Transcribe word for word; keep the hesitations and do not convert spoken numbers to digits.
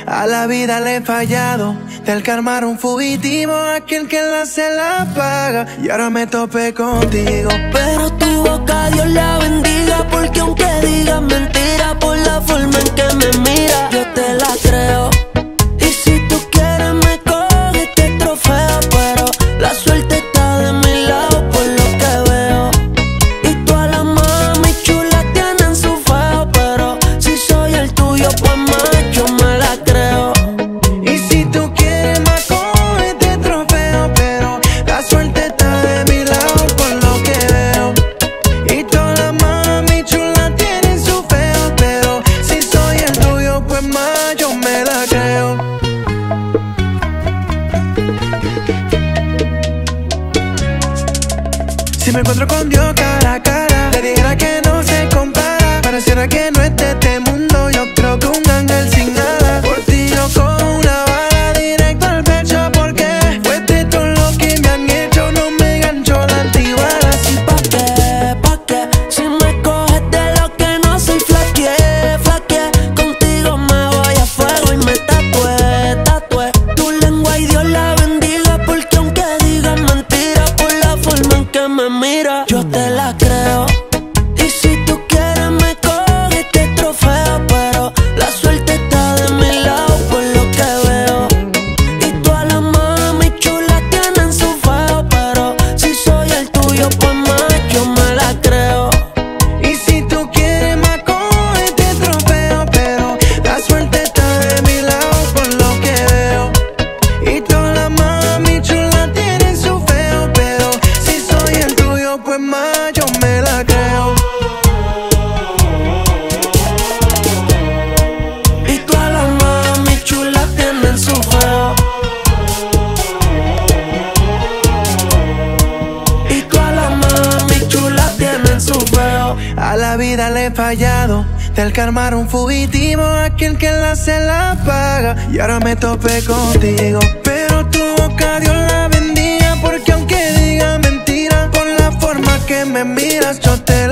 A la vida le he fallado, del calmar un fugitivo, aquel que la se la paga. Y ahora me topé contigo. Pero tu boca Dios la bendiga, porque aunque digas mentira, por la forma en que me mira, yo te la creo. Y si tú quieres me coges este trofeo, pero la suerte está de mi lado por lo que veo. Y todas las mami chulas tienen su feo, pero si soy el tuyo pues más yo me la creo. Y si tú quieres más coge este trofeo, pero la suerte está de mi lado por lo que veo. Y todas las mami chulas tienen su feo, pero si soy el tuyo pues más yo me la creo. Si me encuentro con Dios cara a cara, le dijera que no se compara. Pareciera que no es de este mundo, yo creo que un ángel sin nada. Por ti yo con una bala directo al pecho, porque fuiste todo lo que me han hecho, no me gancho la antibalas. ¿Y pa' qué? ¿Pa' qué? Si me coges de lo que no soy, flaqueé, flaqueé. Contigo me voy a fuego y me tatué, tatué tu lengua y Dios la bendiga, porque aunque digas mentira, por la forma en que me mira, yo te la creo. Y si tú quieres me coges este trofeo, pero la suerte está de mi lado por lo que veo. Y todas las mami chulas tienen su feo, pero si soy el tuyo pues más yo me la creo. Y si tú quieres más coge este trofeo, pero la suerte está de mi lado por lo que veo. Y todas las mami chulas tienen su feo, pero si soy el tuyo pues más yo me la creo. Y todas las mami chulas tienen su feo. Y todas las mami chulas tienen su feo. A la vida le he fallado, del calmar un fugitivo, aquel que la se la paga. Y ahora me topé contigo. Pero tu boca Dios la bendiga, porque aunque diga mentira, por la forma que me miras yo te